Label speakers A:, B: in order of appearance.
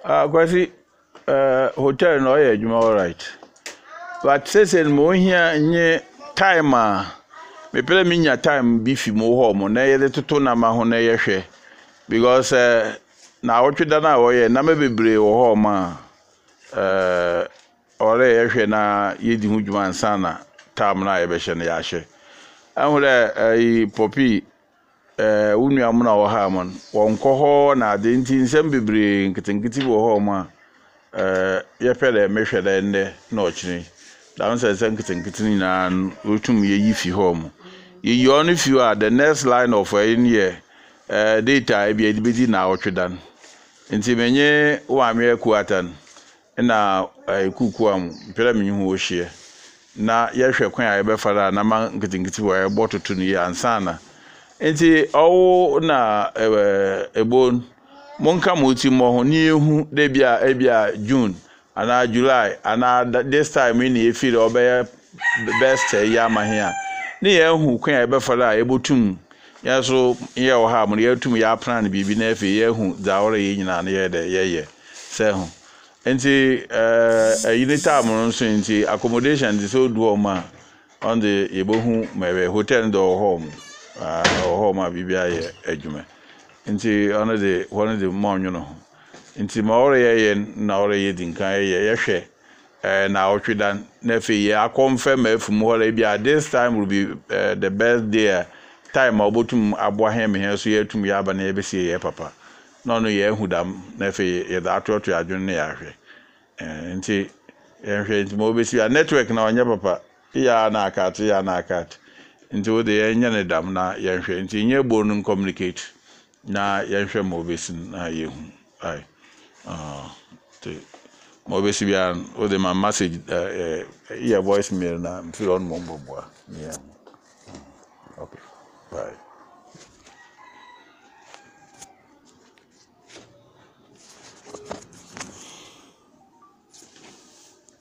A: Kwasi hotel no ye adwuma all right. But say mo hia nye time me pele minya time bi fi mo ho mo na ye de toto na ma ho na ye hwe because na wotweda na wo ye na me bebre wo ho ma ore ye hwe na ye di hu dwuma nsa na time na ye be hye na ya hye ahore popi unu amuna wo ha mon wonko ho na de nti nsem bebre nkitinkiti wo ho ma ye pele me hwe da nde na ochini down says nkitinkiti na otum ye yi fi ho mo ye on if you are the next line of in here data e bi bedi na otwedan nti menye wa me akuatan na kuku am pele me hu wo hye na ye hwe kwan a ye be fara na ma nkitinkiti wo ye bototo ni ansana nti owo na ebon monka moti mo ho ni ehu de bia June ana July ana this time in e feel obey best ya ma here ni ye hu kwan e be fara e botum ya so ye wo ha mo ye tum ya plan bibi na efe ye hu za ore ye nyina na ye de ye se hu nti unita mo nso nti accommodation di so do ma on the ebohu mewe hotel do home home bibi aye adwuma nti one of the monyo no nti ma ore ye na ore ye dinkan ye hwe na otwedan na fe ye akonfirm afum hore bia this time will be the best day time obotum aboa me he so ye tum ya ba na ye besie ye papa no ye hudam na fe ye da atoto adwon na ya hwe nti ye hwe nti mo besi network na onye papa ya na akat nti wo de ye nya ne dam na ye hwe nti nye bonu communicate na ye hwe mo besi na ye hu ai mo besi bia o de my message voice mail na feel on mo boboa yeah